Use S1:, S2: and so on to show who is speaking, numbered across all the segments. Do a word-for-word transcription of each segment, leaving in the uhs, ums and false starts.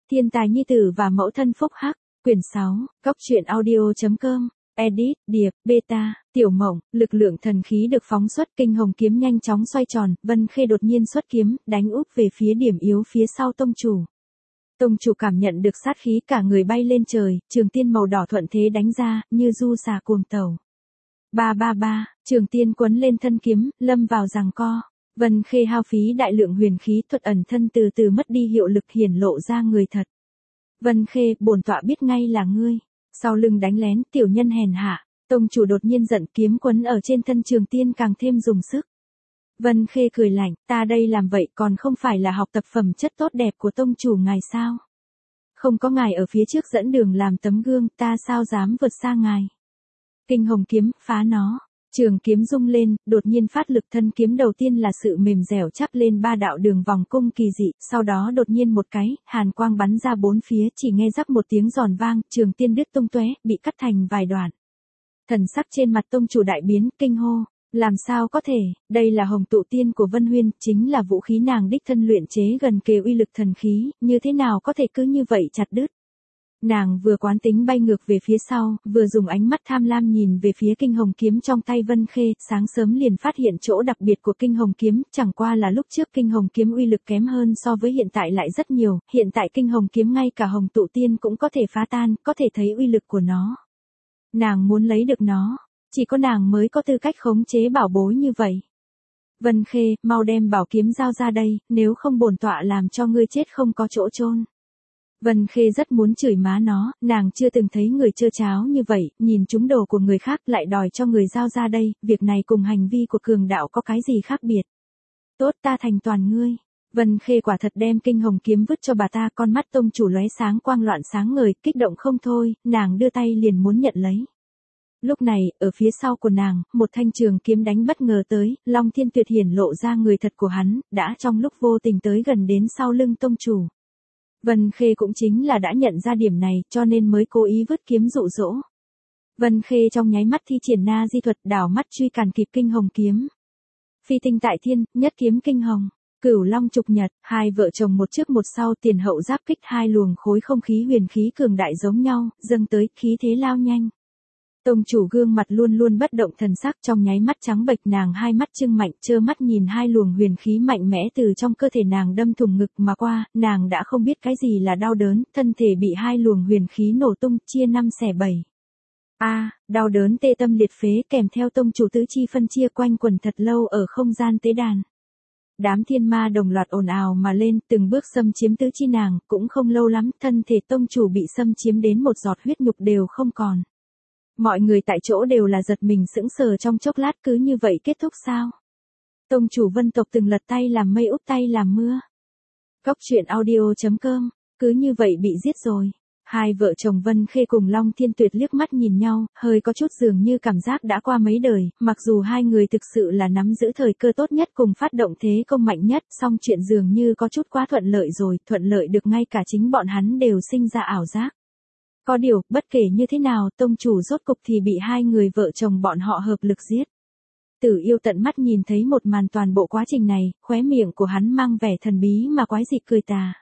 S1: Thiên tài nhi tử và mẫu thân phúc hắc, quyển sáu, góc truyện audio.com, edit, điệp, beta, tiểu mộng, lực lượng thần khí được phóng xuất, kinh hồng kiếm nhanh chóng xoay tròn, Vân Khê đột nhiên xuất kiếm, đánh úp về phía điểm yếu phía sau tông chủ. Tông chủ cảm nhận được sát khí, cả người bay lên trời, trường tiên màu đỏ thuận thế đánh ra, như du xà cuồng tẩu. Ba ba ba, trường tiên quấn lên thân kiếm, lâm vào giằng co. Vân Khê hao phí đại lượng huyền khí, thuật ẩn thân từ từ mất đi hiệu lực, hiển lộ ra người thật. Vân Khê, bổn tọa biết ngay là ngươi. Sau lưng đánh lén, tiểu nhân hèn hạ. Tông chủ đột nhiên giận, kiếm quấn ở trên thân trường tiên càng thêm dùng sức. Vân Khê cười lạnh, ta đây làm vậy còn không phải là học tập phẩm chất tốt đẹp của tông chủ ngài sao? Không có ngài ở phía trước dẫn đường làm tấm gương, ta sao dám vượt xa ngài? Kinh hồng kiếm, phá nó. Trường kiếm rung lên, đột nhiên phát lực, thân kiếm đầu tiên là sự mềm dẻo chắp lên ba đạo đường vòng cung kỳ dị, sau đó đột nhiên một cái, hàn quang bắn ra bốn phía, chỉ nghe rắc một tiếng giòn vang, trường tiên đứt tung tóe, bị cắt thành vài đoạn. Thần sắc trên mặt tông chủ đại biến, kinh hô, làm sao có thể, đây là hồng tụ tiên của Vân Huyên, chính là vũ khí nàng đích thân luyện chế gần kề uy lực thần khí, như thế nào có thể cứ như vậy chặt đứt. Nàng vừa quán tính bay ngược về phía sau, vừa dùng ánh mắt tham lam nhìn về phía kinh hồng kiếm trong tay Vân Khê, sáng sớm liền phát hiện chỗ đặc biệt của kinh hồng kiếm, chẳng qua là lúc trước kinh hồng kiếm uy lực kém hơn so với hiện tại lại rất nhiều, hiện tại kinh hồng kiếm ngay cả hồng tụ tiên cũng có thể phá tan, có thể thấy uy lực của nó. Nàng muốn lấy được nó, chỉ có nàng mới có tư cách khống chế bảo bối như vậy. Vân Khê, mau đem bảo kiếm giao ra đây, nếu không bổn tọa làm cho ngươi chết không có chỗ chôn. Vân Khê rất muốn chửi má nó, nàng chưa từng thấy người trơ cháo như vậy, nhìn trúng đồ của người khác lại đòi cho người giao ra đây, việc này cùng hành vi của cường đạo có cái gì khác biệt. Tốt, ta thành toàn ngươi. Vân Khê quả thật đem kinh hồng kiếm vứt cho bà ta, con mắt tông chủ lóe sáng quang loạn sáng ngời, kích động không thôi, nàng đưa tay liền muốn nhận lấy. Lúc này, ở phía sau của nàng, một thanh trường kiếm đánh bất ngờ tới, Long Thiên Tuyệt hiển lộ ra người thật của hắn, đã trong lúc vô tình tới gần đến sau lưng tông chủ. Vân Khê cũng chính là đã nhận ra điểm này, cho nên mới cố ý vứt kiếm dụ dỗ. Vân Khê trong nháy mắt thi triển na di thuật, đảo mắt truy càn kịp kinh hồng kiếm. Phi tinh tại thiên, nhất kiếm kinh hồng, cửu long trục nhật, hai vợ chồng một trước một sau, tiền hậu giáp kích, hai luồng khối không khí huyền khí cường đại giống nhau, dâng tới, khí thế lao nhanh. Tông chủ gương mặt luôn luôn bất động thần sắc, trong nháy mắt trắng bệch, nàng hai mắt trưng mạnh, trơ mắt nhìn hai luồng huyền khí mạnh mẽ từ trong cơ thể nàng đâm thủng ngực mà qua, nàng đã không biết cái gì là đau đớn, thân thể bị hai luồng huyền khí nổ tung, chia năm xẻ bảy. A, à, đau đớn tê tâm liệt phế, kèm theo tông chủ tứ chi phân chia quanh quẩn thật lâu ở không gian tế đàn. Đám thiên ma đồng loạt ồn ào mà lên, từng bước xâm chiếm tứ chi nàng, cũng không lâu lắm, thân thể tông chủ bị xâm chiếm đến một giọt huyết nhục đều không còn. Mọi người tại chỗ đều là giật mình sững sờ trong chốc lát, cứ như vậy kết thúc sao? Tông chủ Vân tộc từng lật tay làm mây úp tay làm mưa. Góc truyện audio.com, cứ như vậy bị giết rồi. Hai vợ chồng Vân Khê cùng Long Thiên Tuyệt liếc mắt nhìn nhau, hơi có chút dường như cảm giác đã qua mấy đời, mặc dù hai người thực sự là nắm giữ thời cơ tốt nhất cùng phát động thế công mạnh nhất, song chuyện dường như có chút quá thuận lợi rồi, thuận lợi được ngay cả chính bọn hắn đều sinh ra ảo giác. Có điều, bất kể như thế nào, tông chủ rốt cục thì bị hai người vợ chồng bọn họ hợp lực giết. Tử Yêu tận mắt nhìn thấy một màn toàn bộ quá trình này, khóe miệng của hắn mang vẻ thần bí mà quái dị cười tà.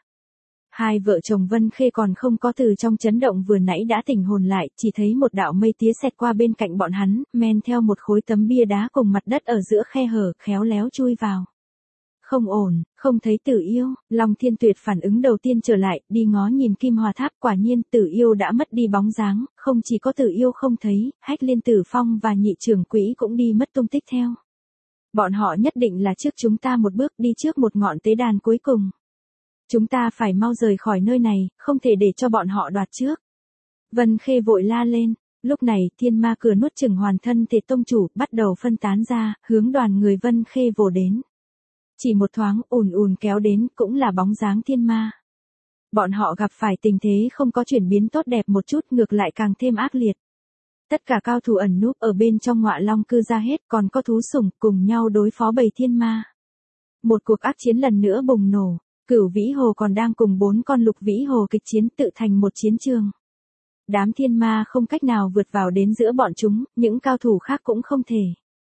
S1: Hai vợ chồng Vân Khê còn không có từ trong chấn động vừa nãy đã tỉnh hồn lại, chỉ thấy một đạo mây tía xẹt qua bên cạnh bọn hắn, men theo một khối tấm bia đá cùng mặt đất ở giữa khe hở, khéo léo chui vào. Không ổn, không thấy Tử Yêu, Long Thiên Tuyệt phản ứng đầu tiên trở lại, đi ngó nhìn Kim Hòa Tháp, quả nhiên Tử Yêu đã mất đi bóng dáng, không chỉ có Tử Yêu không thấy, Hách Liên Tử Phong và nhị trưởng quỹ cũng đi mất tung tích theo. Bọn họ nhất định là trước chúng ta một bước, đi trước một ngọn tế đàn cuối cùng. Chúng ta phải mau rời khỏi nơi này, không thể để cho bọn họ đoạt trước. Vân Khê vội la lên, lúc này thiên ma cửa nuốt chửng hoàn thân thể tông chủ, bắt đầu phân tán ra, hướng đoàn người Vân Khê vồ đến. Chỉ một thoáng, ùn ùn kéo đến, cũng là bóng dáng thiên ma. Bọn họ gặp phải tình thế không có chuyển biến tốt đẹp một chút, ngược lại càng thêm ác liệt. Tất cả cao thủ ẩn núp ở bên trong Ngọa Long cư ra hết, còn có thú sủng, cùng nhau đối phó bầy thiên ma. Một cuộc ác chiến lần nữa bùng nổ, Cửu Vĩ Hồ còn đang cùng bốn con Lục Vĩ Hồ kịch chiến, tự thành một chiến trường. Đám thiên ma không cách nào vượt vào đến giữa bọn chúng, những cao thủ khác cũng không thể.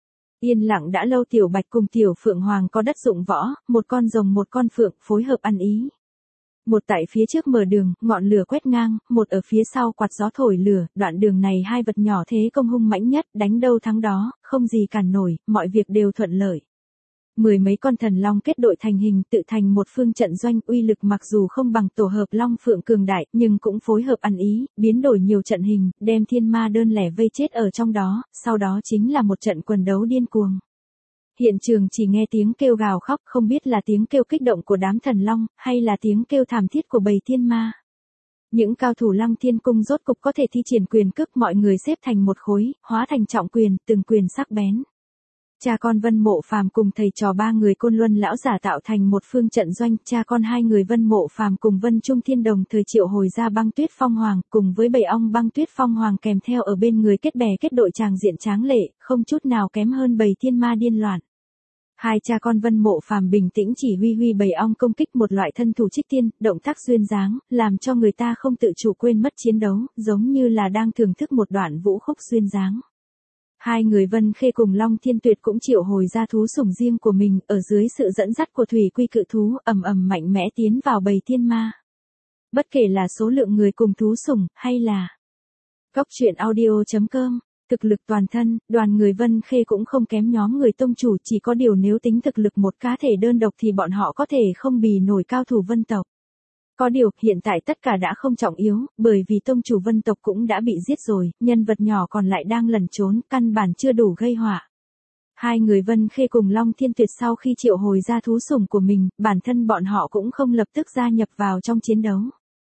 S1: Yên lặng đã lâu, Tiểu Bạch cùng Tiểu Phượng Hoàng có đất dụng võ, một con rồng một con phượng phối hợp ăn ý. Một tại phía trước mở đường, ngọn lửa quét ngang, một ở phía sau quạt gió thổi lửa, đoạn đường này hai vật nhỏ thế công hung mãnh nhất, đánh đâu thắng đó, không gì cản nổi, mọi việc đều thuận lợi. Mười mấy con thần long kết đội thành hình tự thành một phương trận doanh, uy lực mặc dù không bằng tổ hợp long phượng cường đại, nhưng cũng phối hợp ăn ý, biến đổi nhiều trận hình, đem thiên ma đơn lẻ vây chết ở trong đó, sau đó chính là một trận quần đấu điên cuồng. Hiện trường chỉ nghe tiếng kêu gào khóc, không biết là tiếng kêu kích động của đám thần long, hay là tiếng kêu thảm thiết của bầy thiên ma. Những cao thủ Lăng Thiên Cung rốt cục có thể thi triển quyền cước, mọi người xếp thành một khối, hóa thành trọng quyền, từng quyền sắc bén. Cha con Vân Mộ Phàm cùng thầy trò ba người Côn Luân lão giả tạo thành một phương trận doanh, cha con hai người Vân Mộ Phàm cùng Vân Trung Thiên đồng thời triệu hồi ra Băng Tuyết Phong Hoàng, cùng với bầy ong Băng Tuyết Phong Hoàng kèm theo ở bên người kết bè kết đội tràng diện tráng lệ, không chút nào kém hơn bầy thiên ma điên loạn. Hai cha con Vân Mộ Phàm bình tĩnh chỉ huy huy bầy ong công kích một loại thân thủ trích tiên, động tác duyên dáng, làm cho người ta không tự chủ quên mất chiến đấu, giống như là đang thưởng thức một đoạn vũ khúc duyên dáng. Hai người Vân Khê cùng Long Thiên Tuyệt cũng triệu hồi ra thú sủng riêng của mình, ở dưới sự dẫn dắt của Thủy Quy cự thú, ầm ầm mạnh mẽ tiến vào bầy thiên ma. Bất kể là số lượng người cùng thú sủng, hay là Cóc truyện audio chấm com, thực lực toàn thân, đoàn người Vân Khê cũng không kém nhóm người tông chủ, chỉ có điều nếu tính thực lực một cá thể đơn độc thì bọn họ có thể không bì nổi cao thủ Vân tộc. Có điều, hiện tại tất cả đã không trọng yếu, bởi vì tông chủ Vân tộc cũng đã bị giết rồi, nhân vật nhỏ còn lại đang lẩn trốn, căn bản chưa đủ gây họa. Hai người Vân Khê cùng Long Thiên Tuyệt sau khi triệu hồi ra thú sủng của mình, bản thân bọn họ cũng không lập tức gia nhập vào trong chiến đấu.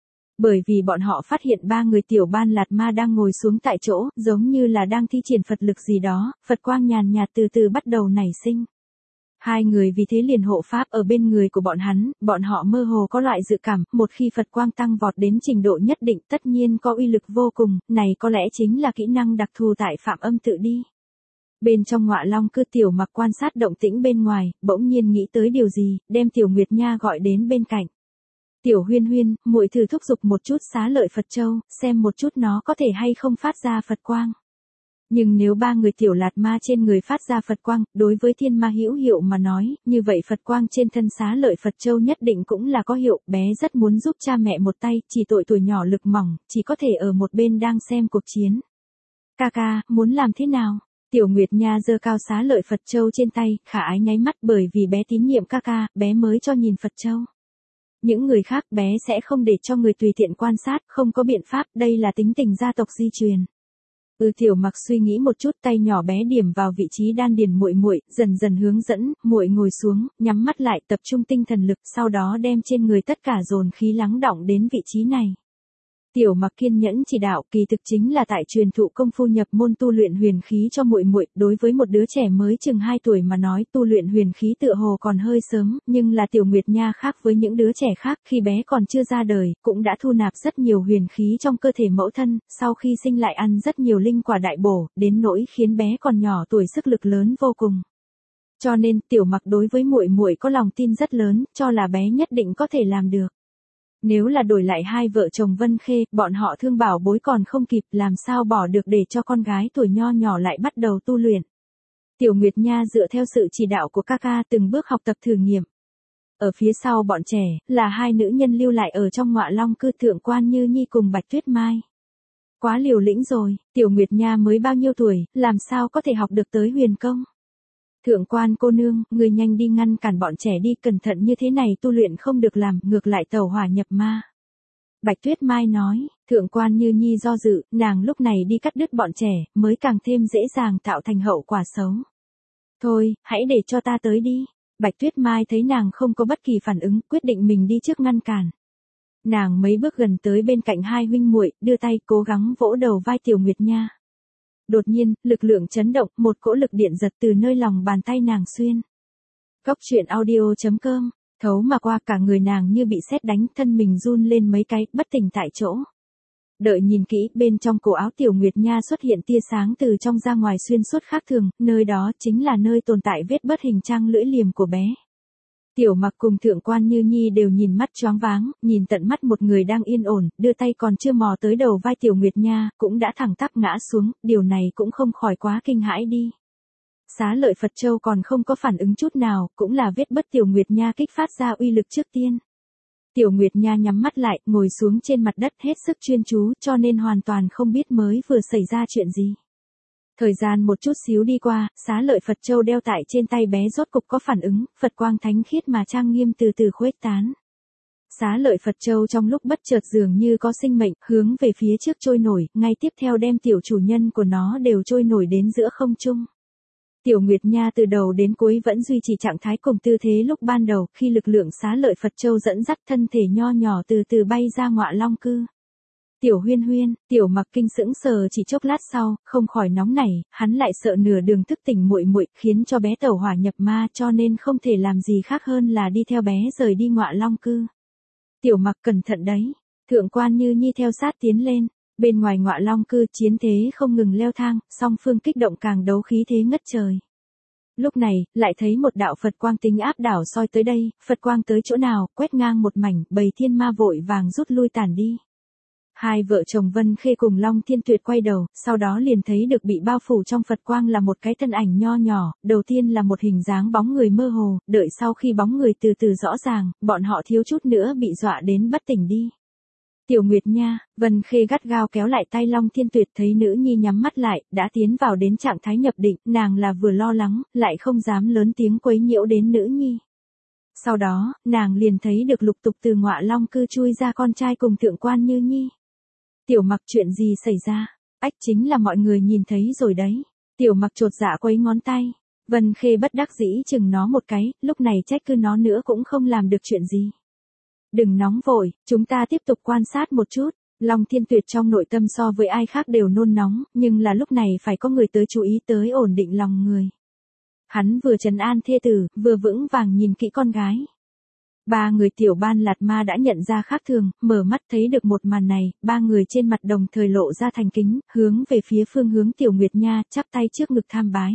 S1: Bởi vì bọn họ phát hiện ba người tiểu ban lạt ma đang ngồi xuống tại chỗ, giống như là đang thi triển Phật lực gì đó, Phật quang nhàn nhạt từ từ bắt đầu nảy sinh. Hai người vì thế liền hộ pháp ở bên người của bọn hắn, bọn họ mơ hồ có loại dự cảm, một khi Phật quang tăng vọt đến trình độ nhất định tất nhiên có uy lực vô cùng, này có lẽ chính là kỹ năng đặc thù tại Phạm Âm Tự đi. Bên trong Ngọa Long Cư Tiểu Mặc quan sát động tĩnh bên ngoài, bỗng nhiên nghĩ tới điều gì, đem Tiểu Nguyệt Nha gọi đến bên cạnh. Tiểu Huyên Huyên, muội thử thúc giục một chút xá lợi Phật Châu, xem một chút nó có thể hay không phát ra Phật quang. Nhưng nếu ba người tiểu lạt ma trên người phát ra Phật quang, đối với thiên ma hữu hiệu mà nói, như vậy Phật quang trên thân xá lợi Phật Châu nhất định cũng là có hiệu, bé rất muốn giúp cha mẹ một tay, chỉ tội tuổi nhỏ lực mỏng, chỉ có thể ở một bên đang xem cuộc chiến. Ca ca, muốn làm thế nào? Tiểu Nguyệt Nha giơ cao xá lợi Phật Châu trên tay, khả ái nháy mắt bởi vì bé tín nhiệm ca ca, bé mới cho nhìn Phật Châu. Những người khác bé sẽ không để cho người tùy tiện quan sát, không có biện pháp, đây là tính tình gia tộc di truyền. Ừ Tiểu Mặc suy nghĩ một chút, tay nhỏ bé điểm vào vị trí đan điền muội muội, dần dần hướng dẫn, muội ngồi xuống, nhắm mắt lại, tập trung tinh thần lực, sau đó đem trên người tất cả dồn khí lắng đọng đến vị trí này. Tiểu Mặc kiên nhẫn chỉ đạo, kỳ thực chính là tại truyền thụ công phu nhập môn tu luyện huyền khí cho muội muội, đối với một đứa trẻ mới chừng hai tuổi mà nói, tu luyện huyền khí tựa hồ còn hơi sớm, nhưng là Tiểu Nguyệt Nha khác với những đứa trẻ khác, khi bé còn chưa ra đời, cũng đã thu nạp rất nhiều huyền khí trong cơ thể mẫu thân, sau khi sinh lại ăn rất nhiều linh quả đại bổ, đến nỗi khiến bé còn nhỏ tuổi sức lực lớn vô cùng. Cho nên, Tiểu Mặc đối với muội muội có lòng tin rất lớn, cho là bé nhất định có thể làm được. Nếu là đổi lại hai vợ chồng Vân Khê, bọn họ thương bảo bối còn không kịp, làm sao bỏ được để cho con gái tuổi nho nhỏ lại bắt đầu tu luyện. Tiểu Nguyệt Nha dựa theo sự chỉ đạo của ca ca từng bước học tập thử nghiệm. Ở phía sau bọn trẻ, là hai nữ nhân lưu lại ở trong Ngọa Long Cư, Thượng Quan Như Nhi cùng Bạch Tuyết Mai. Quá liều lĩnh rồi, Tiểu Nguyệt Nha mới bao nhiêu tuổi, làm sao có thể học được tới huyền công. Thượng Quan cô nương, người nhanh đi ngăn cản bọn trẻ đi, cẩn thận như thế này tu luyện không được làm, ngược lại tẩu hỏa nhập ma. Bạch Tuyết Mai nói, Thượng Quan Như Nhi do dự, nàng lúc này đi cắt đứt bọn trẻ, mới càng thêm dễ dàng tạo thành hậu quả xấu. Thôi, hãy để cho ta tới đi. Bạch Tuyết Mai thấy nàng không có bất kỳ phản ứng, quyết định mình đi trước ngăn cản. Nàng mấy bước gần tới bên cạnh hai huynh muội, đưa tay cố gắng vỗ đầu vai Tiểu Nguyệt Nha. Đột nhiên, lực lượng chấn động, một cỗ lực điện giật từ nơi lòng bàn tay nàng xuyên. Cóc truyện audio chấm com, thấu mà qua, cả người nàng như bị sét đánh, thân mình run lên mấy cái, bất tỉnh tại chỗ. Đợi nhìn kỹ, bên trong cổ áo Tiểu Nguyệt Nha xuất hiện tia sáng từ trong ra ngoài xuyên suốt khác thường, nơi đó chính là nơi tồn tại vết bớt hình trang lưỡi liềm của bé. Tiểu Mặc cùng Thượng Quan Như Nhi đều nhìn mắt choáng váng, nhìn tận mắt một người đang yên ổn, đưa tay còn chưa mò tới đầu vai Tiểu Nguyệt Nha, cũng đã thẳng tắp ngã xuống, điều này cũng không khỏi quá kinh hãi đi. Xá lợi Phật Châu còn không có phản ứng chút nào, cũng là vết bớt Tiểu Nguyệt Nha kích phát ra uy lực trước tiên. Tiểu Nguyệt Nha nhắm mắt lại, ngồi xuống trên mặt đất hết sức chuyên chú cho nên hoàn toàn không biết mới vừa xảy ra chuyện gì. Thời gian một chút xíu đi qua, xá lợi Phật Châu đeo tại trên tay bé rốt cục có phản ứng, Phật quang thánh khiết mà trang nghiêm từ từ khuếch tán. Xá lợi Phật Châu trong lúc bất chợt dường như có sinh mệnh, hướng về phía trước trôi nổi, ngay tiếp theo đem tiểu chủ nhân của nó đều trôi nổi đến giữa không trung. Tiểu Nguyệt Nha từ đầu đến cuối vẫn duy trì trạng thái cùng tư thế lúc ban đầu, khi lực lượng xá lợi Phật Châu dẫn dắt thân thể nho nhỏ từ từ bay ra Ngọa Long Cư. Tiểu Huyên Huyên, Tiểu Mặc kinh sững sờ chỉ chốc lát sau, không khỏi nóng nảy, hắn lại sợ nửa đường thức tỉnh muội muội, khiến cho bé tẩu hỏa nhập ma, cho nên không thể làm gì khác hơn là đi theo bé rời đi Ngọa Long Cư. Tiểu Mặc cẩn thận đấy. Thượng quan Như Nhi theo sát tiến lên. Bên ngoài Ngọa Long Cư chiến thế không ngừng leo thang, song phương kích động càng đấu khí thế ngất trời. Lúc này, lại thấy một đạo Phật quang tính áp đảo soi tới đây, Phật quang tới chỗ nào, quét ngang một mảnh, bầy thiên ma vội vàng rút lui tản đi. Hai vợ chồng Vân Khê cùng Long Thiên Tuyệt quay đầu, sau đó liền thấy được bị bao phủ trong Phật quang là một cái thân ảnh nho nhỏ, đầu tiên là một hình dáng bóng người mơ hồ, đợi sau khi bóng người từ từ rõ ràng, bọn họ thiếu chút nữa bị dọa đến bất tỉnh đi. Tiểu Nguyệt Nha, Vân Khê gắt gao kéo lại tay Long Thiên Tuyệt, thấy nữ nhi nhắm mắt lại, đã tiến vào đến trạng thái nhập định, nàng là vừa lo lắng, lại không dám lớn tiếng quấy nhiễu đến nữ nhi. Sau đó, nàng liền thấy được lục tục từ Ngọa Long Cư chui ra con trai cùng Thượng quan Như Nhi. Tiểu Mặc, chuyện gì xảy ra? Ách, chính là mọi người nhìn thấy rồi đấy. Tiểu Mặc chột dạ quấy ngón tay. Vân Khê bất đắc dĩ chừng nó một cái, lúc này trách cứ nó nữa cũng không làm được chuyện gì. Đừng nóng vội, chúng ta tiếp tục quan sát một chút. Long Thiên Tuyệt trong nội tâm so với ai khác đều nôn nóng, nhưng là lúc này phải có người tới chú ý tới ổn định lòng người. Hắn vừa trấn an thê tử, vừa vững vàng nhìn kỹ con gái. Ba người Tiểu Ban Lạt Ma đã nhận ra khác thường, mở mắt thấy được một màn này, ba người trên mặt đồng thời lộ ra thành kính, hướng về phía phương hướng Tiểu Nguyệt Nha, chắp tay trước ngực tham bái.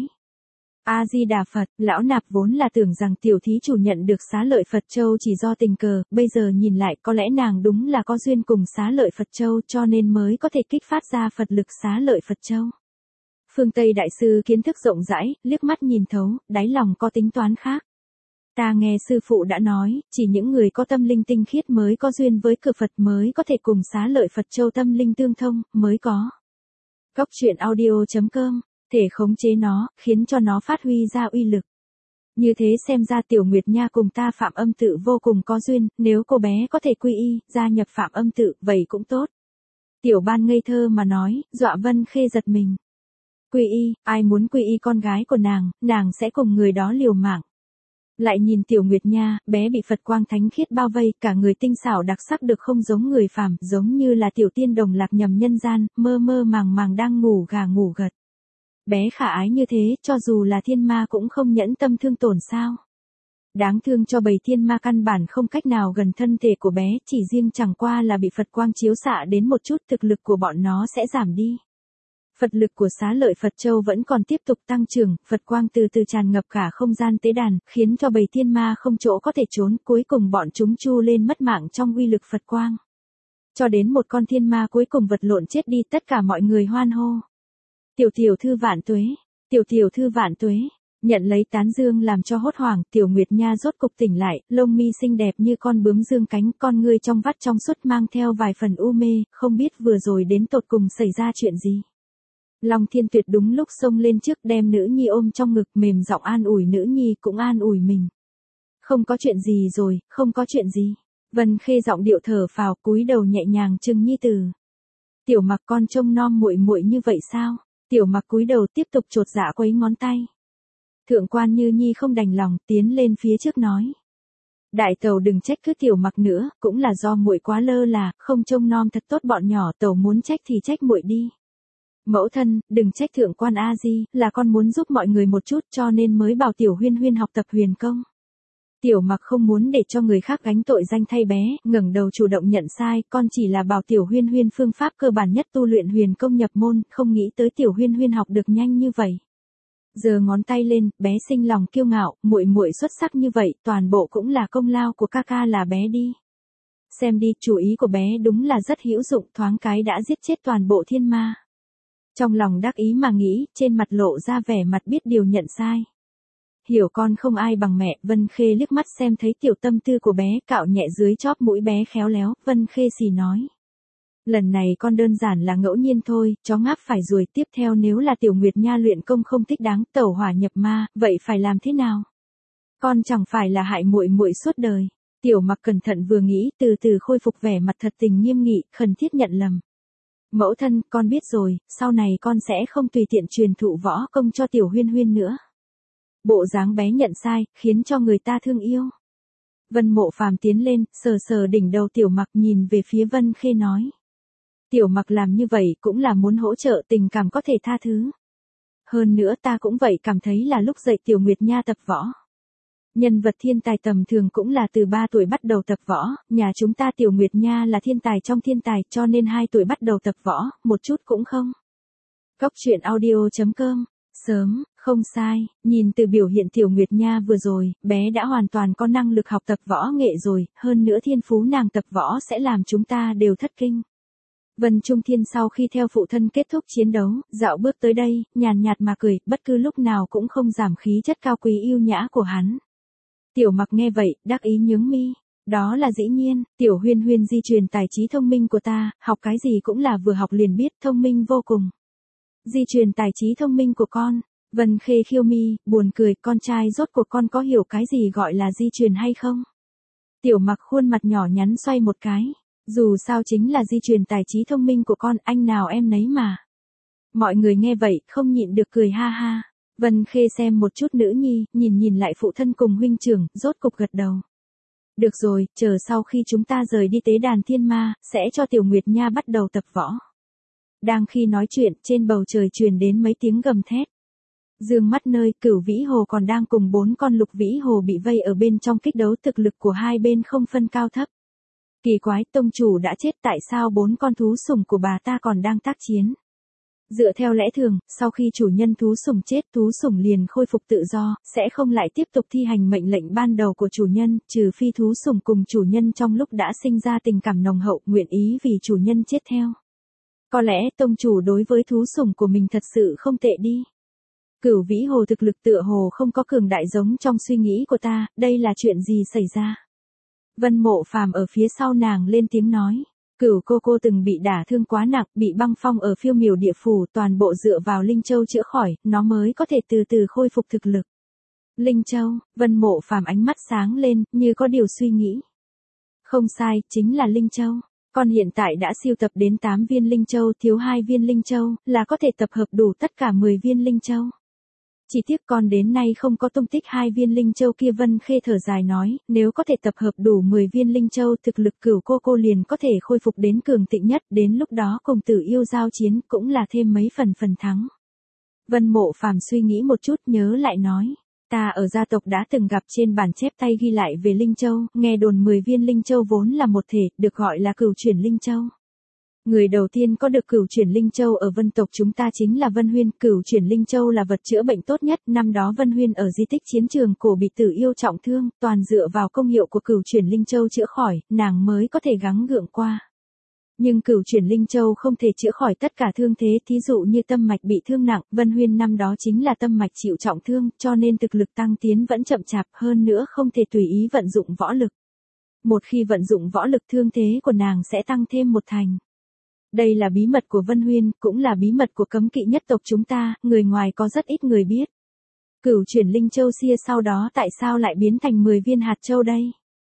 S1: A Di Đà Phật, lão nạp vốn là tưởng rằng tiểu thí chủ nhận được xá lợi Phật Châu chỉ do tình cờ, bây giờ nhìn lại có lẽ nàng đúng là có duyên cùng xá lợi Phật Châu cho nên mới có thể kích phát ra Phật lực xá lợi Phật Châu. Phương Tây Đại Sư kiến thức rộng rãi, liếc mắt nhìn thấu, đáy lòng có tính toán khác. Ta nghe sư phụ đã nói, chỉ những người có tâm linh tinh khiết mới có duyên với cửa Phật mới có thể cùng xá lợi Phật Châu tâm linh tương thông, mới có. Góc truyện audio chấm com, thể khống chế nó, khiến cho nó phát huy ra uy lực. Như thế xem ra Tiểu Nguyệt Nha cùng ta Phạm Âm Tự vô cùng có duyên, nếu cô bé có thể quy y, gia nhập Phạm Âm Tự, vậy cũng tốt. Tiểu Ban ngây thơ mà nói, dọa Vân Khê giật mình. Quy y, ai muốn quy y con gái của nàng, nàng sẽ cùng người đó liều mạng. Lại nhìn Tiểu Nguyệt Nha, bé bị Phật quang thánh khiết bao vây, cả người tinh xảo đặc sắc được không giống người phàm, giống như là tiểu tiên đồng lạc nhầm nhân gian, mơ mơ màng màng đang ngủ gà ngủ gật. Bé khả ái như thế, cho dù là thiên ma cũng không nhẫn tâm thương tổn sao. Đáng thương cho bầy thiên ma căn bản không cách nào gần thân thể của bé, chỉ riêng chẳng qua là bị Phật quang chiếu xạ đến một chút, thực lực của bọn nó sẽ giảm đi. Phật lực của xá lợi Phật Châu vẫn còn tiếp tục tăng trưởng, Phật quang từ từ tràn ngập cả không gian tế đàn, khiến cho bầy thiên ma không chỗ có thể trốn, cuối cùng bọn chúng chu lên mất mạng trong uy lực Phật quang. Cho đến một con thiên ma cuối cùng vật lộn chết đi, tất cả mọi người hoan hô. Tiểu tiểu thư vạn tuế, tiểu tiểu thư vạn tuế, nhận lấy tán dương làm cho hốt hoảng, Tiểu Nguyệt Nha rốt cục tỉnh lại, lông mi xinh đẹp như con bướm dương cánh, con ngươi trong vắt trong suốt mang theo vài phần u mê, không biết vừa rồi đến tột cùng xảy ra chuyện gì. Long Thiên Tuyệt đúng lúc xông lên trước đem nữ nhi ôm trong ngực, mềm giọng an ủi nữ nhi cũng an ủi mình. Không có chuyện gì rồi, không có chuyện gì. Vân Khê giọng điệu thở phào, cúi đầu nhẹ nhàng trừng nhi tử. Tiểu Mặc, con trông nom muội muội như vậy sao? Tiểu Mặc cúi đầu tiếp tục chột dạ quấy ngón tay. Thượng quan Như Nhi không đành lòng, tiến lên phía trước nói. Đại tẩu đừng trách cứ Tiểu Mặc nữa, cũng là do muội quá lơ là, không trông nom thật tốt bọn nhỏ, tẩu muốn trách thì trách muội đi. Mẫu thân, đừng trách thượng quan A Di, là con muốn giúp mọi người một chút cho nên mới bảo Tiểu Huyên Huyên học tập huyền công. Tiểu Mặc không muốn để cho người khác gánh tội danh thay bé, ngẩng đầu chủ động nhận sai, con chỉ là bảo Tiểu Huyên Huyên phương pháp cơ bản nhất tu luyện huyền công nhập môn, không nghĩ tới Tiểu Huyên Huyên học được nhanh như vậy. Giơ ngón tay lên, bé sinh lòng kiêu ngạo, muội muội xuất sắc như vậy, toàn bộ cũng là công lao của ca ca là bé đi. Xem đi, chủ ý của bé đúng là rất hữu dụng, thoáng cái đã giết chết toàn bộ thiên ma. Trong lòng đắc ý mà nghĩ, trên mặt lộ ra vẻ mặt biết điều nhận sai. hiểu con không ai bằng mẹ, Vân Khê liếc mắt xem thấy tiểu tâm tư của bé, cạo nhẹ dưới chóp mũi bé khéo léo, Vân Khê xì nói. Lần này con đơn giản là ngẫu nhiên thôi, chó ngáp phải ruồi, tiếp theo nếu là Tiểu Nguyệt Nha luyện công không thích đáng, tẩu hỏa nhập ma, vậy phải làm thế nào? Con chẳng phải là hại muội muội suốt đời. Tiểu Mặc cẩn thận vừa nghĩ, từ từ khôi phục vẻ mặt thật tình nghiêm nghị, khẩn thiết nhận lầm. Mẫu thân, con biết rồi, sau này con sẽ không tùy tiện truyền thụ võ công cho Tiểu Huyên Huyên nữa. Bộ dáng bé nhận sai, khiến cho người ta thương yêu. Vân Mộ Phàm tiến lên, sờ sờ đỉnh đầu Tiểu Mặc, nhìn về phía Vân Khê nói. Tiểu Mặc làm như vậy cũng là muốn hỗ trợ, tình cảm có thể tha thứ. Hơn nữa ta cũng vậy cảm thấy là lúc dạy Tiểu Nguyệt Nha tập võ. Nhân vật thiên tài tầm thường cũng là từ ba tuổi bắt đầu tập võ, nhà chúng ta Tiểu Nguyệt Nha là thiên tài trong thiên tài, cho nên hai tuổi bắt đầu tập võ, một chút cũng không. Cóc truyện audio chấm com. Sớm, không sai, nhìn từ biểu hiện Tiểu Nguyệt Nha vừa rồi, bé đã hoàn toàn có năng lực học tập võ nghệ rồi, hơn nữa thiên phú nàng tập võ sẽ làm chúng ta đều thất kinh. Vân Trung Thiên sau khi theo phụ thân kết thúc chiến đấu, dạo bước tới đây, nhàn nhạt mà cười, bất cứ lúc nào cũng không giảm khí chất cao quý yêu nhã của hắn. Tiểu Mặc nghe vậy, đắc ý nhướng mi. Đó là dĩ nhiên, Tiểu Huyên Huyên di truyền tài trí thông minh của ta, học cái gì cũng là vừa học liền biết, thông minh vô cùng. Di truyền tài trí thông minh của con. Vân Khê khiêu mi, buồn cười, con trai rốt cuộc con có hiểu cái gì gọi là di truyền hay không? Tiểu Mặc khuôn mặt nhỏ nhắn xoay một cái. Dù sao chính là di truyền tài trí thông minh của con, anh nào em nấy mà. Mọi người nghe vậy, không nhịn được cười ha ha. Vân Khê xem một chút nữ nhi, nhìn nhìn lại phụ thân cùng huynh trưởng, rốt cục gật đầu. Được rồi, chờ sau khi chúng ta rời đi tế đàn thiên ma, sẽ cho Tiểu Nguyệt Nha bắt đầu tập võ. Đang khi nói chuyện, trên bầu trời truyền đến mấy tiếng gầm thét. Dương mắt nơi, Cửu Vĩ Hồ còn đang cùng bốn con Lục Vĩ Hồ bị vây ở bên trong kích đấu, thực lực của hai bên không phân cao thấp. Kỳ quái, tông chủ đã chết, tại sao bốn con thú sủng của bà ta còn đang tác chiến? Dựa theo lẽ thường, sau khi chủ nhân thú sủng chết, thú sủng liền khôi phục tự do, sẽ không lại tiếp tục thi hành mệnh lệnh ban đầu của chủ nhân, trừ phi thú sủng cùng chủ nhân trong lúc đã sinh ra tình cảm nồng hậu, nguyện ý vì chủ nhân chết theo. Có lẽ tông chủ đối với thú sủng của mình thật sự không tệ đi. Cửu Vĩ Hồ thực lực tựa hồ không có cường đại giống trong suy nghĩ của ta, đây là chuyện gì xảy ra? Vân Mộ Phàm ở phía sau nàng lên tiếng nói. Cửu cô cô từng bị đả thương quá nặng, bị băng phong ở Phiêu Miểu Địa Phủ, toàn bộ dựa vào Linh Châu chữa khỏi, nó mới có thể từ từ khôi phục thực lực. Linh Châu, Vân Mộ Phàm ánh mắt sáng lên, như có điều suy nghĩ. Không sai, chính là Linh Châu. Con hiện tại đã siêu tập đến tám viên Linh Châu, thiếu hai viên Linh Châu, là có thể tập hợp đủ tất cả mười viên Linh Châu. Chỉ tiếc con đến nay không có tung tích hai viên Linh Châu kia. Vân Khê thở dài nói, nếu có thể tập hợp đủ mười viên Linh Châu, thực lực Cửu cô cô liền có thể khôi phục đến cường thịnh nhất, đến lúc đó cùng Tử Yêu giao chiến cũng là thêm mấy phần phần thắng. Vân Mộ Phàm suy nghĩ một chút, nhớ lại nói, ta ở gia tộc đã từng gặp trên bản chép tay ghi lại về Linh Châu, nghe đồn mười viên Linh Châu vốn là một thể, được gọi là Cửu chuyển Linh Châu. Người đầu tiên có được Cửu chuyển Linh Châu ở Vân tộc chúng ta chính là Vân Huyên. Cửu chuyển Linh Châu là vật chữa bệnh tốt nhất, năm đó Vân Huyên ở di tích chiến trường cổ bị Tử Yêu trọng thương, toàn dựa vào công hiệu của Cửu chuyển Linh Châu chữa khỏi, nàng mới có thể gắng gượng qua. Nhưng Cửu chuyển Linh Châu không thể chữa khỏi tất cả thương thế, thí dụ như tâm mạch bị thương nặng, Vân Huyên năm đó chính là tâm mạch chịu trọng thương, cho nên thực lực tăng tiến vẫn chậm chạp, hơn nữa không thể tùy ý vận dụng võ lực. Một khi vận dụng võ lực, thương thế của nàng sẽ tăng thêm một thành. Đây là bí mật của Vân Huyên, cũng là bí mật của cấm kỵ nhất tộc chúng ta, người ngoài có rất ít người biết. Cửu chuyển Linh Châu xia sau đó tại sao lại biến thành mười viên hạt châu đây?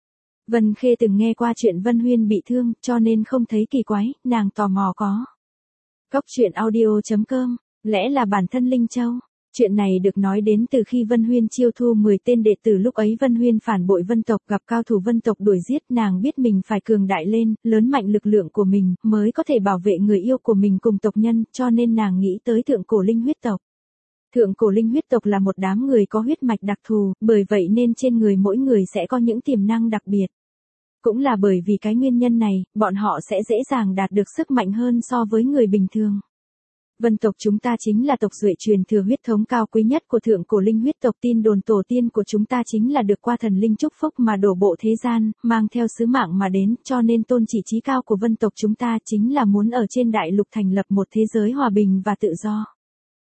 S1: Vân Khê từng nghe qua chuyện Vân Huyên bị thương, cho nên không thấy kỳ quái, nàng tò mò có. Cóc truyện audio chấm com, lẽ là bản thân Linh Châu. Chuyện này được nói đến từ khi Vân Huyên chiêu thu mười tên đệ tử, lúc ấy Vân Huyên phản bội Vân tộc, gặp cao thủ Vân tộc đuổi giết, nàng biết mình phải cường đại lên, lớn mạnh lực lượng của mình, mới có thể bảo vệ người yêu của mình cùng tộc nhân, cho nên nàng nghĩ tới thượng cổ linh huyết tộc. Thượng cổ linh huyết tộc là một đám người có huyết mạch đặc thù, bởi vậy nên trên người mỗi người sẽ có những tiềm năng đặc biệt. Cũng là bởi vì cái nguyên nhân này, bọn họ sẽ dễ dàng đạt được sức mạnh hơn so với người bình thường. Vân tộc chúng ta chính là tộc duệ truyền thừa huyết thống cao quý nhất của thượng cổ linh huyết tộc, tin đồn tổ tiên của chúng ta chính là được qua thần linh chúc phúc mà đổ bộ thế gian, mang theo sứ mạng mà đến, cho nên tôn chỉ chí cao của vân tộc chúng ta chính là muốn ở trên đại lục thành lập một thế giới hòa bình và tự do.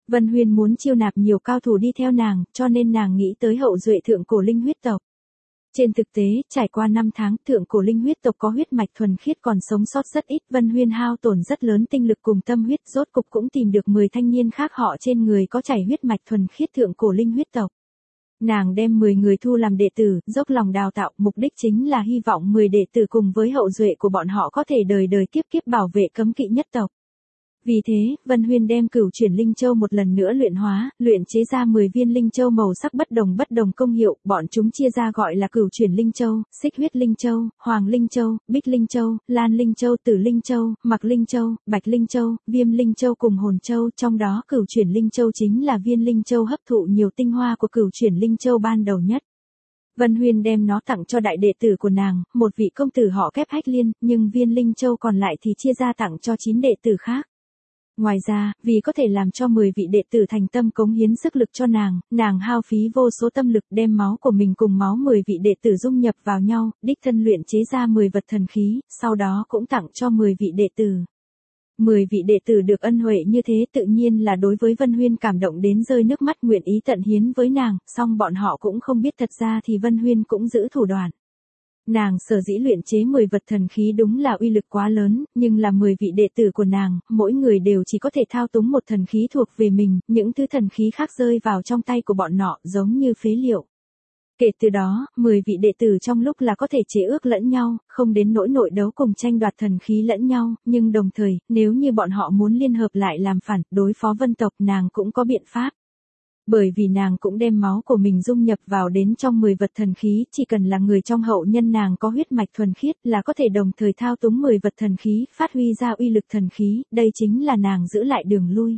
S1: Vân Huyên muốn chiêu nạp nhiều cao thủ đi theo nàng, cho nên nàng nghĩ tới hậu duệ thượng cổ linh huyết tộc. Trên thực tế, trải qua năm tháng, thượng cổ linh huyết tộc có huyết mạch thuần khiết còn sống sót rất ít, Vân Huyên hao tổn rất lớn tinh lực cùng tâm huyết, rốt cục cũng tìm được mười thanh niên khác họ trên người có chảy huyết mạch thuần khiết thượng cổ linh huyết tộc. Nàng đem mười người thu làm đệ tử, dốc lòng đào tạo, mục đích chính là hy vọng mười đệ tử cùng với hậu duệ của bọn họ có thể đời đời kiếp kiếp bảo vệ cấm kỵ nhất tộc. Vì thế, Vân Huyên đem cửu chuyển linh châu một lần nữa luyện hóa, luyện chế ra mười viên linh châu màu sắc bất đồng bất đồng công hiệu, bọn chúng chia ra gọi là cửu chuyển linh châu, xích huyết linh châu, hoàng linh châu, bích linh châu, lan linh châu, tử linh châu, mặc linh châu, bạch linh châu, viêm linh châu cùng hồn châu, trong đó cửu chuyển linh châu chính là viên linh châu hấp thụ nhiều tinh hoa của cửu chuyển linh châu ban đầu nhất. Vân Huyên đem nó tặng cho đại đệ tử của nàng, một vị công tử họ Kép Hách Liên, nhưng viên linh châu còn lại thì chia ra tặng cho chín đệ tử khác. Ngoài ra, vì có thể làm cho mười vị đệ tử thành tâm cống hiến sức lực cho nàng, nàng hao phí vô số tâm lực đem máu của mình cùng máu mười vị đệ tử dung nhập vào nhau, đích thân luyện chế ra mười vật thần khí, sau đó cũng tặng cho mười vị đệ tử. mười vị đệ tử được ân huệ như thế tự nhiên là đối với Vân Huyên cảm động đến rơi nước mắt nguyện ý tận hiến với nàng, song bọn họ cũng không biết thật ra thì Vân Huyên cũng giữ thủ đoạn. Nàng sở dĩ luyện chế mười vật thần khí đúng là uy lực quá lớn, nhưng là mười vị đệ tử của nàng, mỗi người đều chỉ có thể thao túng một thần khí thuộc về mình, những thứ thần khí khác rơi vào trong tay của bọn nọ giống như phế liệu. Kể từ đó, mười vị đệ tử trong lúc là có thể chế ước lẫn nhau, không đến nỗi nội đấu cùng tranh đoạt thần khí lẫn nhau, nhưng đồng thời, nếu như bọn họ muốn liên hợp lại làm phản, đối phó Vân tộc nàng cũng có biện pháp. Bởi vì nàng cũng đem máu của mình dung nhập vào đến trong mười vật thần khí, chỉ cần là người trong hậu nhân nàng có huyết mạch thuần khiết là có thể đồng thời thao túng mười vật thần khí, phát huy ra uy lực thần khí, đây chính là nàng giữ lại đường lui.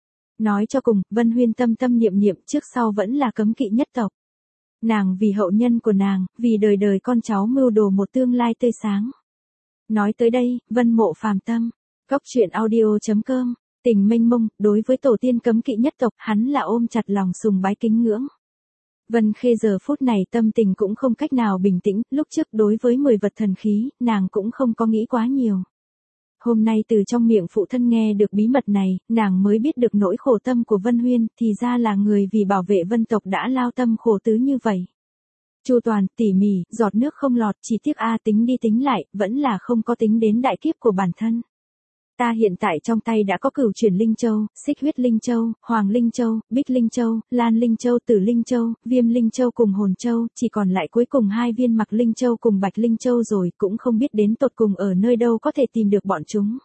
S1: Nói cho cùng, Vân Huyên tâm tâm niệm niệm trước sau vẫn là cấm kỵ nhất tộc. Nàng vì hậu nhân của nàng, vì đời đời con cháu mưu đồ một tương lai tươi sáng. Nói tới đây, Vân Mộ phàm tâm, cóc truyện audio chấm com. Tình mênh mông, đối với tổ tiên cấm kỵ nhất tộc, hắn là ôm chặt lòng sùng bái kính ngưỡng. Vân Khê giờ phút này tâm tình cũng không cách nào bình tĩnh, lúc trước đối với mười vật thần khí, nàng cũng không có nghĩ quá nhiều. Hôm nay từ trong miệng phụ thân nghe được bí mật này, nàng mới biết được nỗi khổ tâm của Vân Huyên, thì ra là người vì bảo vệ Vân tộc đã lao tâm khổ tứ như vậy. Chu toàn, tỉ mỉ, giọt nước không lọt, chỉ tiếc a tính đi tính lại, vẫn là không có tính đến đại kiếp của bản thân. Ta hiện tại trong tay đã có cửu chuyển linh châu, xích huyết linh châu, hoàng linh châu, bích linh châu, lan linh châu, tử linh châu, viêm linh châu cùng hồn châu, chỉ còn lại cuối cùng hai viên mặc linh châu cùng bạch linh châu rồi, cũng không biết đến tột cùng ở nơi đâu có thể tìm được bọn chúng.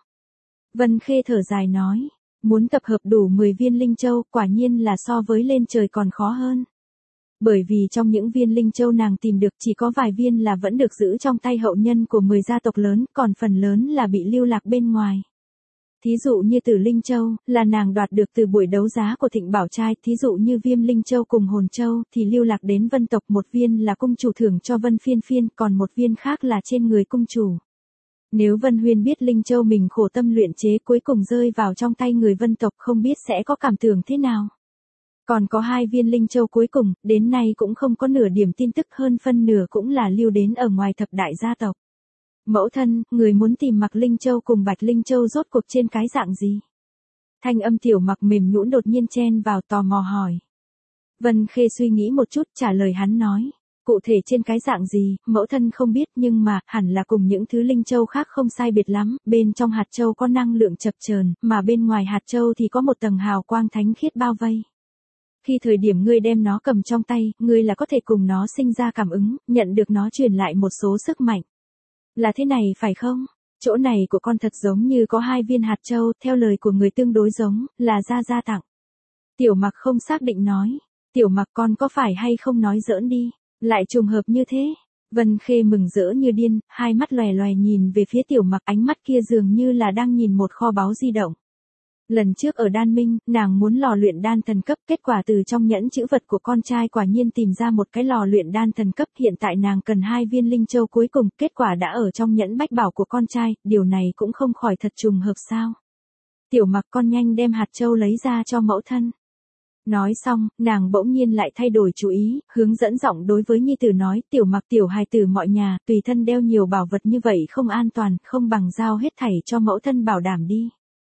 S1: Vân Khê thở dài nói, muốn tập hợp đủ mười viên linh châu, quả nhiên là so với lên trời còn khó hơn. Bởi vì trong những viên linh châu nàng tìm được chỉ có vài viên là vẫn được giữ trong tay hậu nhân của mười gia tộc lớn, còn phần lớn là bị lưu lạc bên ngoài. Thí dụ như Tử Linh Châu, là nàng đoạt được từ buổi đấu giá của Thịnh Bảo Trai, thí dụ như Viêm Linh Châu cùng Hồn Châu, thì lưu lạc đến Vân tộc, một viên là cung chủ thưởng cho Vân Phiên Phiên, còn một viên khác là trên người cung chủ. Nếu Vân Huyên biết Linh Châu mình khổ tâm luyện chế cuối cùng rơi vào trong tay người Vân tộc không biết sẽ có cảm tưởng thế nào. Còn có hai viên Linh Châu cuối cùng, đến nay cũng không có nửa điểm tin tức, hơn phân nửa cũng là lưu đến ở ngoài thập đại gia tộc. Mẫu thân, người muốn tìm Mặc Linh Châu cùng Bạch Linh Châu rốt cuộc trên cái dạng gì? Thanh âm Tiểu Mặc mềm nhũn đột nhiên chen vào tò mò hỏi. Vân Khê suy nghĩ một chút trả lời hắn nói. Cụ thể trên cái dạng gì, mẫu thân không biết, nhưng mà, hẳn là cùng những thứ Linh Châu khác không sai biệt lắm, bên trong hạt châu có năng lượng chập chờn, mà bên ngoài hạt châu thì có một tầng hào quang thánh khiết bao vây. Khi thời điểm ngươi đem nó cầm trong tay, ngươi là có thể cùng nó sinh ra cảm ứng, nhận được nó truyền lại một số sức mạnh. Là thế này phải không? Chỗ này của con thật giống như có hai viên hạt châu, theo lời của người tương đối giống, là gia gia tặng. Tiểu Mặc không xác định nói. Tiểu Mặc con có phải hay không nói giỡn đi, lại trùng hợp như thế. Vân Khê mừng rỡ như điên, hai mắt lòe lòe nhìn về phía Tiểu Mặc, ánh mắt kia dường như là đang nhìn một kho báu di động. Lần trước ở Đan Minh, nàng muốn lò luyện đan thần cấp, kết quả từ trong nhẫn chữ vật của con trai quả nhiên tìm ra một cái lò luyện đan thần cấp, hiện tại nàng cần hai viên linh châu cuối cùng, kết quả đã ở trong nhẫn bách bảo của con trai, điều này cũng không khỏi thật trùng hợp sao. Tiểu Mặc con nhanh đem hạt châu lấy ra cho mẫu thân. Nói xong, nàng bỗng nhiên lại thay đổi chủ ý, hướng dẫn giọng đối với nhi tử nói, Tiểu Mặc tiểu hài tử mọi nhà, tùy thân đeo nhiều bảo vật như vậy không an toàn, không bằng giao hết thảy cho mẫu thân bảo đảm đi.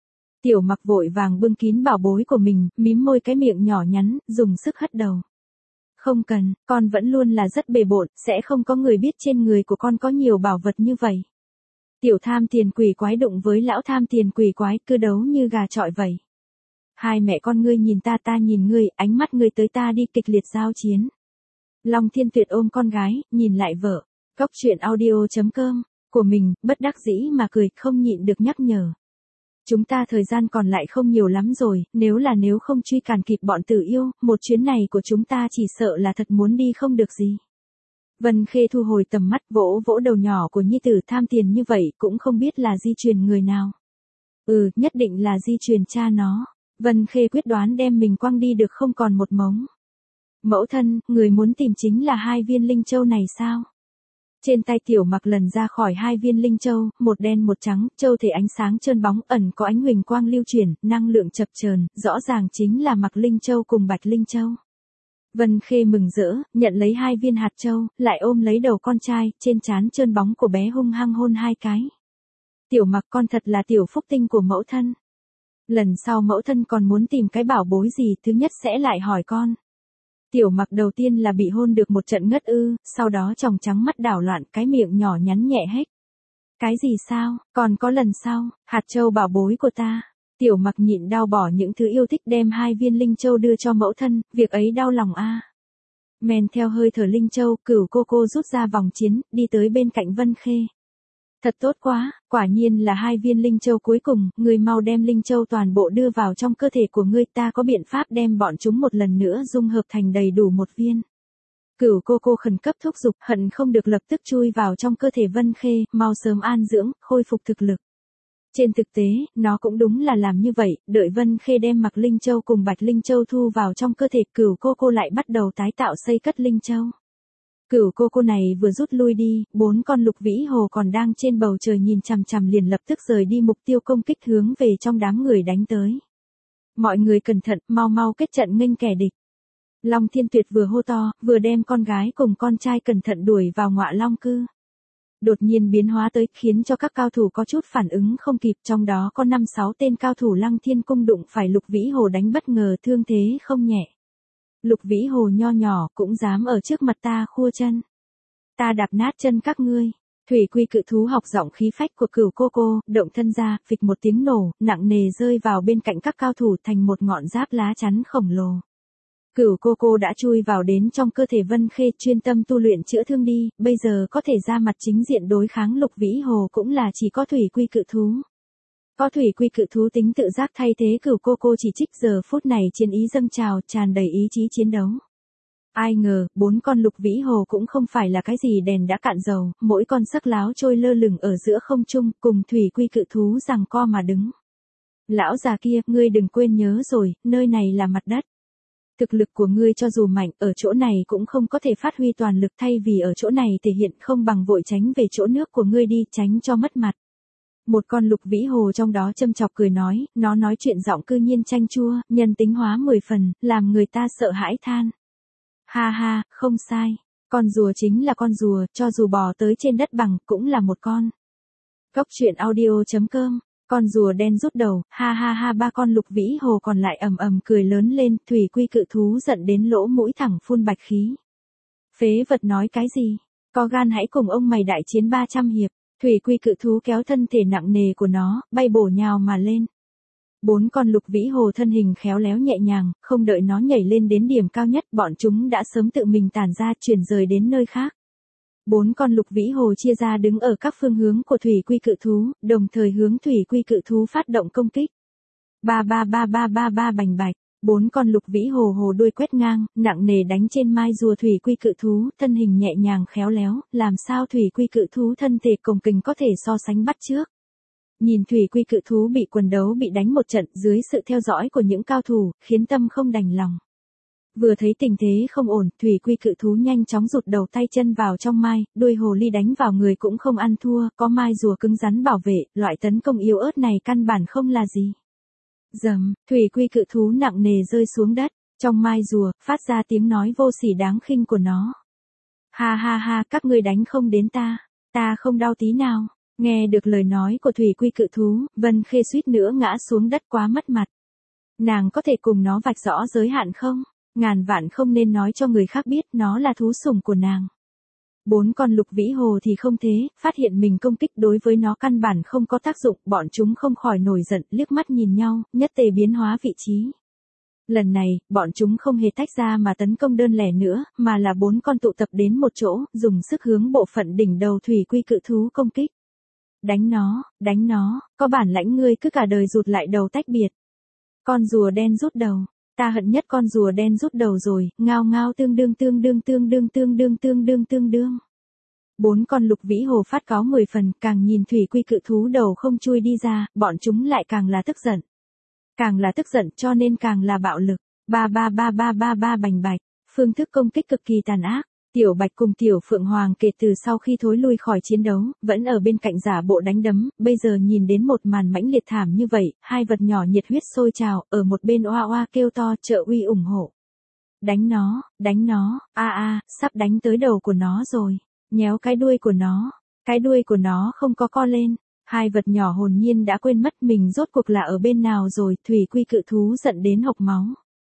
S1: Tiểu Mặc vội vàng bưng kín bảo bối của mình, mím môi cái miệng nhỏ nhắn, dùng sức hất đầu. Không cần, con vẫn luôn là rất bề bộn, sẽ không có người biết trên người của con có nhiều bảo vật như vậy. Tiểu tham tiền quỷ quái đụng với lão tham tiền quỷ quái, cứ đấu như gà chọi vậy. Hai mẹ con ngươi nhìn ta ta nhìn ngươi, ánh mắt ngươi tới ta đi, kịch liệt giao chiến. Long Thiên Tuyệt ôm con gái, nhìn lại vợ. Cóc truyện audio chấm com của mình, bất đắc dĩ mà cười, không nhịn được nhắc nhở. Chúng ta thời gian còn lại không nhiều lắm rồi, nếu là nếu không truy cản kịp bọn Tử Yêu, một chuyến này của chúng ta chỉ sợ là thật muốn đi không được gì. Vân Khê thu hồi tầm mắt, vỗ vỗ đầu nhỏ của nhi tử, tham tiền như vậy cũng không biết là di truyền người nào. Ừ, nhất định là di truyền cha nó. Vân Khê quyết đoán đem mình quăng đi được không còn một mống. Mẫu thân, người muốn tìm chính là hai viên linh châu này sao? Trên tay Tiểu Mặc lần ra khỏi hai viên linh châu, một đen một trắng, châu thể ánh sáng trơn bóng, ẩn có ánh huỳnh quang lưu chuyển, năng lượng chập chờn, rõ ràng chính là Mặc Linh Châu cùng Bạch Linh Châu. Vân Khê mừng rỡ, nhận lấy hai viên hạt châu, lại ôm lấy đầu con trai, trên trán trơn bóng của bé hung hăng hôn hai cái. Tiểu Mặc, con thật là tiểu phúc tinh của mẫu thân. Lần sau mẫu thân còn muốn tìm cái bảo bối gì, thứ nhất sẽ lại hỏi con. Tiểu Mặc đầu tiên là bị hôn được một trận ngất ư, sau đó tròng trắng mắt đảo loạn, cái miệng nhỏ nhắn nhẹ hếch. Cái gì sao, còn có lần sau, hạt châu bảo bối của ta. Tiểu Mặc nhịn đau bỏ những thứ yêu thích đem hai viên linh châu đưa cho mẫu thân, việc ấy đau lòng a. Men theo hơi thở linh châu, Cửu cô cô rút ra vòng chiến, đi tới bên cạnh Vân Khê. Thật tốt quá, quả nhiên là hai viên linh châu cuối cùng, ngươi mau đem linh châu toàn bộ đưa vào trong cơ thể của ngươi, ta có biện pháp đem bọn chúng một lần nữa dung hợp thành đầy đủ một viên. Cửu cô cô khẩn cấp thúc giục, hận không được lập tức chui vào trong cơ thể Vân Khê, mau sớm an dưỡng, khôi phục thực lực. Trên thực tế, nó cũng đúng là làm như vậy, đợi Vân Khê đem Mặc Linh Châu cùng Bạch Linh Châu thu vào trong cơ thể, Cửu cô cô lại bắt đầu tái tạo xây cất Linh Châu. Cửu cô cô này vừa rút lui đi, bốn con lục vĩ hồ còn đang trên bầu trời nhìn chằm chằm liền lập tức rời đi mục tiêu công kích hướng về trong đám người đánh tới. Mọi người cẩn thận, mau mau kết trận nghênh kẻ địch. Long Thiên Tuyệt vừa hô to, vừa đem con gái cùng con trai cẩn thận đuổi vào Ngọa Long cư. Đột nhiên biến hóa tới, khiến cho các cao thủ có chút phản ứng không kịp, trong đó có năm sáu tên cao thủ Lăng Thiên cung đụng phải lục vĩ hồ đánh bất ngờ, thương thế không nhẹ. Lục vĩ hồ nho nhỏ cũng dám ở trước mặt ta khua chân. Ta đạp nát chân các ngươi. Thủy quy cự thú học giọng khí phách của Cửu cô cô, động thân ra, phịch một tiếng nổ, nặng nề rơi vào bên cạnh các cao thủ thành một ngọn giáp lá chắn khổng lồ. Cửu cô cô đã chui vào đến trong cơ thể Vân Khê, chuyên tâm tu luyện chữa thương đi, bây giờ có thể ra mặt chính diện đối kháng lục vĩ hồ cũng là chỉ có thủy quy cự thú. Có thủy quy cự thú tính tự giác thay thế Cửu cô cô chỉ trích, giờ phút này chiến ý dâng trào, tràn đầy ý chí chiến đấu. Ai ngờ, bốn con lục vĩ hồ cũng không phải là cái gì đèn đã cạn dầu, mỗi con sắc láo trôi lơ lửng ở giữa không trung, cùng thủy quy cự thú giằng co mà đứng. Lão già kia, ngươi đừng quên nhớ rồi, nơi này là mặt đất. Thực lực của ngươi cho dù mạnh, ở chỗ này cũng không có thể phát huy toàn lực, thay vì ở chỗ này thể hiện không bằng vội tránh về chỗ nước của ngươi đi, tránh cho mất mặt. Một con lục vĩ hồ trong đó châm chọc cười nói, nó nói chuyện giọng cư nhiên chanh chua, nhân tính hóa mười phần, làm người ta sợ hãi than. Ha ha, không sai, con rùa chính là con rùa, cho dù bò tới trên đất bằng, cũng là một con. Cóc truyện audio chấm com, con rùa đen rút đầu, ha ha ha, ba con lục vĩ hồ còn lại ầm ầm cười lớn lên, thủy quy cự thú giận đến lỗ mũi thẳng phun bạch khí. Phế vật nói cái gì, có gan hãy cùng ông mày đại chiến ba trăm hiệp. Thủy quy cự thú kéo thân thể nặng nề của nó, bay bổ nhào mà lên. Bốn con lục vĩ hồ thân hình khéo léo nhẹ nhàng, không đợi nó nhảy lên đến điểm cao nhất, bọn chúng đã sớm tự mình tản ra, chuyển rời đến nơi khác. Bốn con lục vĩ hồ chia ra đứng ở các phương hướng của thủy quy cự thú, đồng thời hướng thủy quy cự thú phát động công kích. Ba ba ba ba ba ba bành bạch. Bốn con lục vĩ hồ hồ đuôi quét ngang, nặng nề đánh trên mai rùa thủy quy cự thú, thân hình nhẹ nhàng khéo léo, làm sao thủy quy cự thú thân thể cồng kềnh có thể so sánh bắt chước. Nhìn thủy quy cự thú bị quần đấu bị đánh một trận dưới sự theo dõi của những cao thủ, khiến tâm không đành lòng. Vừa thấy tình thế không ổn, thủy quy cự thú nhanh chóng rụt đầu tay chân vào trong mai, đuôi hồ ly đánh vào người cũng không ăn thua, có mai rùa cứng rắn bảo vệ, loại tấn công yếu ớt này căn bản không là gì. Dầm, thủy quy cự thú nặng nề rơi xuống đất, trong mai rùa, phát ra tiếng nói vô sỉ đáng khinh của nó. Ha ha ha, các ngươi đánh không đến ta, ta không đau tí nào. Nghe được lời nói của thủy quy cự thú, Vân Khê suýt nữa ngã xuống đất quá mất mặt. Nàng có thể cùng nó vạch rõ giới hạn không? Ngàn vạn không nên nói cho người khác biết nó là thú sủng của nàng. Bốn con lục vĩ hồ thì không thế, phát hiện mình công kích đối với nó căn bản không có tác dụng, bọn chúng không khỏi nổi giận, liếc mắt nhìn nhau, nhất tề biến hóa vị trí. Lần này, bọn chúng không hề tách ra mà tấn công đơn lẻ nữa, mà là bốn con tụ tập đến một chỗ, dùng sức hướng bộ phận đỉnh đầu thủy quy cự thú công kích. Đánh nó, đánh nó, có bản lãnh ngươi cứ cả đời rụt lại đầu tách biệt. Con rùa đen rút đầu, ta hận nhất con rùa đen rút đầu rồi, ngao ngao tương đương tương đương tương đương tương đương tương đương tương đương. Bốn con lục vĩ hồ phát cáo mười phần, càng nhìn thủy quy cự thú đầu không chui đi ra, bọn chúng lại càng là tức giận. Càng là tức giận cho nên càng là bạo lực. Ba ba ba ba ba ba bành bạch, phương thức công kích cực kỳ tàn ác. Tiểu Bạch cùng Tiểu Phượng Hoàng kể từ sau khi thối lui khỏi chiến đấu, vẫn ở bên cạnh giả bộ đánh đấm, bây giờ nhìn đến một màn mãnh liệt thảm như vậy, hai vật nhỏ nhiệt huyết sôi trào, ở một bên oa oa kêu to trợ uy ủng hộ. Đánh nó, đánh nó, a a, sắp đánh tới đầu của nó rồi, nhéo cái đuôi của nó, cái đuôi của nó không có co lên. Hai vật nhỏ hồn nhiên đã quên mất mình rốt cuộc là ở bên nào rồi, thủy quy cự thú giận đến hộc máu.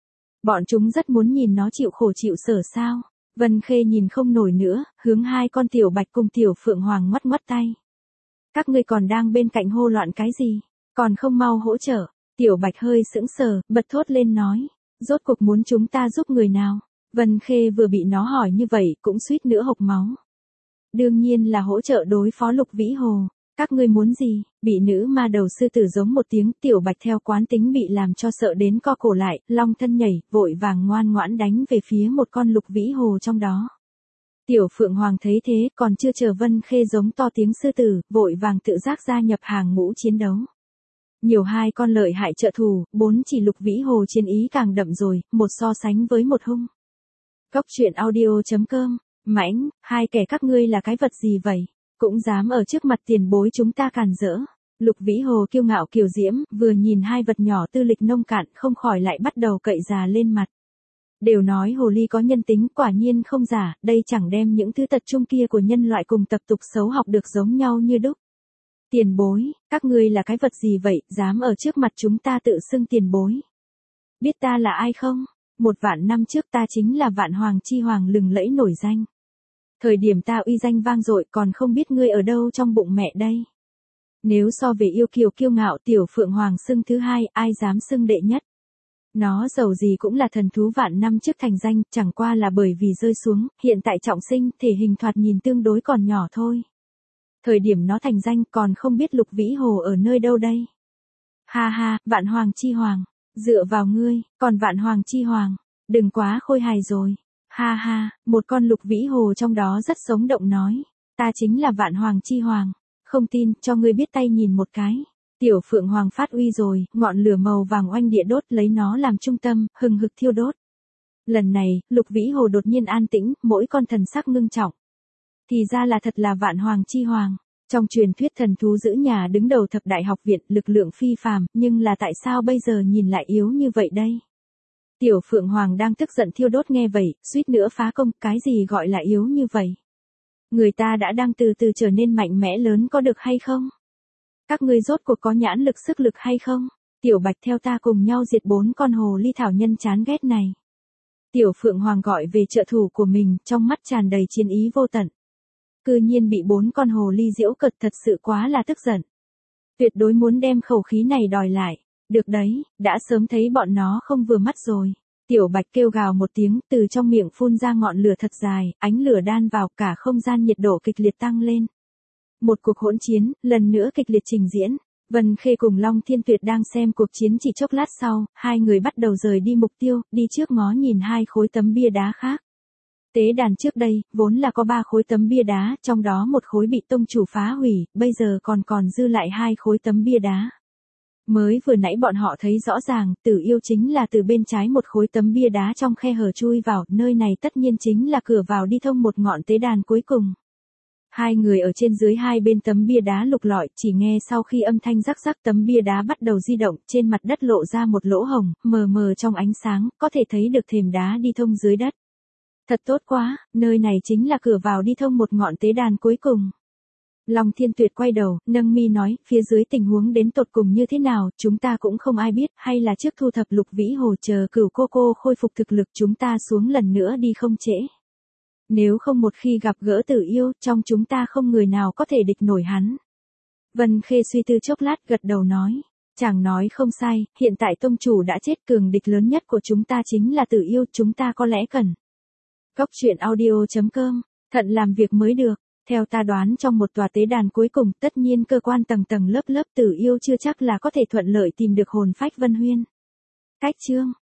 S1: Bọn chúng rất muốn nhìn nó chịu khổ chịu sở sao. Vân Khê nhìn không nổi nữa, hướng hai con Tiểu Bạch cùng Tiểu Phượng Hoàng ngoắt ngoắt tay. Các ngươi còn đang bên cạnh hô loạn cái gì? Còn không mau hỗ trợ. Tiểu Bạch hơi sững sờ, bật thốt lên nói. Rốt cuộc muốn chúng ta giúp người nào? Vân Khê vừa bị nó hỏi như vậy cũng suýt nữa hộc máu. Đương nhiên là hỗ trợ đối phó lục vĩ hồ. Các ngươi muốn gì? Bị nữ ma đầu sư tử giống một tiếng, Tiểu Bạch theo quán tính bị làm cho sợ đến co cổ lại, long thân nhảy, vội vàng ngoan ngoãn đánh về phía một con lục vĩ hồ trong đó. Tiểu Phượng Hoàng thấy thế, còn chưa chờ Vân Khê giống to tiếng sư tử, vội vàng tự giác gia nhập hàng ngũ chiến đấu. Nhiều hai con lợi hại trợ thù, bốn chỉ lục vĩ hồ chiến ý càng đậm rồi, một so sánh với một hung. Góc truyện audio chấm com, mãnh, hai kẻ các ngươi là cái vật gì vậy? Cũng dám ở trước mặt tiền bối chúng ta càn rỡ. Lục vĩ hồ kiêu ngạo kiều diễm, vừa nhìn hai vật nhỏ tư lịch nông cạn không khỏi lại bắt đầu cậy già lên mặt. Đều nói hồ ly có nhân tính, quả nhiên không giả, đây chẳng đem những thứ tật chung kia của nhân loại cùng tập tục xấu học được giống nhau như đúc. Tiền bối, các ngươi là cái vật gì vậy, dám ở trước mặt chúng ta tự xưng tiền bối. Biết ta là ai không? Một vạn năm trước ta chính là Vạn Hoàng chi hoàng lừng lẫy nổi danh. Thời điểm ta uy danh vang dội còn không biết ngươi ở đâu trong bụng mẹ đây. Nếu so về yêu kiều kiêu ngạo Tiểu Phượng Hoàng xưng thứ hai, ai dám xưng đệ nhất. Nó dầu gì cũng là thần thú vạn năm trước thành danh, chẳng qua là bởi vì rơi xuống, hiện tại trọng sinh, thể hình thoạt nhìn tương đối còn nhỏ thôi. Thời điểm nó thành danh còn không biết lục vĩ hồ ở nơi đâu đây. Ha ha, Vạn Hoàng chi hoàng, dựa vào ngươi, còn Vạn Hoàng chi hoàng, đừng quá khôi hài rồi. Ha ha, một con lục vĩ hồ trong đó rất sống động nói. Ta chính là Vạn Hoàng chi hoàng. Không tin, cho ngươi biết tay nhìn một cái. Tiểu Phượng Hoàng phát uy rồi, ngọn lửa màu vàng oanh địa đốt lấy nó làm trung tâm, hừng hực thiêu đốt. Lần này, lục vĩ hồ đột nhiên an tĩnh, mỗi con thần sắc ngưng trọng. Thì ra là thật là Vạn Hoàng chi hoàng. Trong truyền thuyết thần thú giữ nhà đứng đầu thập đại học viện, lực lượng phi phàm, nhưng là tại sao bây giờ nhìn lại yếu như vậy đây? Tiểu Phượng Hoàng đang tức giận thiêu đốt nghe vậy, suýt nữa phá công, cái gì gọi là yếu như vậy? Người ta đã đang từ từ trở nên mạnh mẽ lớn có được hay không? Các ngươi rốt cuộc có nhãn lực sức lực hay không? Tiểu Bạch theo ta cùng nhau diệt bốn con hồ ly thảo nhân chán ghét này. Tiểu Phượng Hoàng gọi về trợ thủ của mình, trong mắt tràn đầy chiến ý vô tận. Cư nhiên bị bốn con hồ ly giễu cợt thật sự quá là tức giận. Tuyệt đối muốn đem khẩu khí này đòi lại. Được đấy, đã sớm thấy bọn nó không vừa mắt rồi. Tiểu Bạch kêu gào một tiếng, từ trong miệng phun ra ngọn lửa thật dài, ánh lửa đan vào, cả không gian nhiệt độ kịch liệt tăng lên. Một cuộc hỗn chiến, lần nữa kịch liệt trình diễn. Vân Khê cùng Long Thiên Tuyệt đang xem cuộc chiến, chỉ chốc lát sau, hai người bắt đầu rời đi mục tiêu, đi trước ngó nhìn hai khối tấm bia đá khác. Tế đàn trước đây, vốn là có ba khối tấm bia đá, trong đó một khối bị tông chủ phá hủy, bây giờ còn còn dư lại hai khối tấm bia đá. Mới vừa nãy bọn họ thấy rõ ràng, Tử Yêu chính là từ bên trái một khối tấm bia đá trong khe hở chui vào, nơi này tất nhiên chính là cửa vào đi thông một ngọn tế đàn cuối cùng. Hai người ở trên dưới hai bên tấm bia đá lục lọi, chỉ nghe sau khi âm thanh rắc rắc tấm bia đá bắt đầu di động, trên mặt đất lộ ra một lỗ hồng, mờ mờ trong ánh sáng, có thể thấy được thềm đá đi thông dưới đất. Thật tốt quá, nơi này chính là cửa vào đi thông một ngọn tế đàn cuối cùng. Long Thiên Tuyệt quay đầu, nâng mi nói, phía dưới tình huống đến tột cùng như thế nào, chúng ta cũng không ai biết, hay là trước thu thập Lục Vĩ Hồ chờ Cửu cô cô khôi phục thực lực chúng ta xuống lần nữa đi không trễ. Nếu không một khi gặp gỡ Tử Yêu, trong chúng ta không người nào có thể địch nổi hắn. Vân Khê suy tư chốc lát gật đầu nói. Chàng nói không sai, hiện tại tông chủ đã chết, cường địch lớn nhất của chúng ta chính là Tử Yêu, chúng ta có lẽ cần. Cốc truyện audio chấm com, thận làm việc mới được. Theo ta đoán trong một tòa tế đàn cuối cùng, tất nhiên cơ quan tầng tầng lớp lớp Tử Yêu chưa chắc là có thể thuận lợi tìm được hồn phách Vân Huyên. Cách chương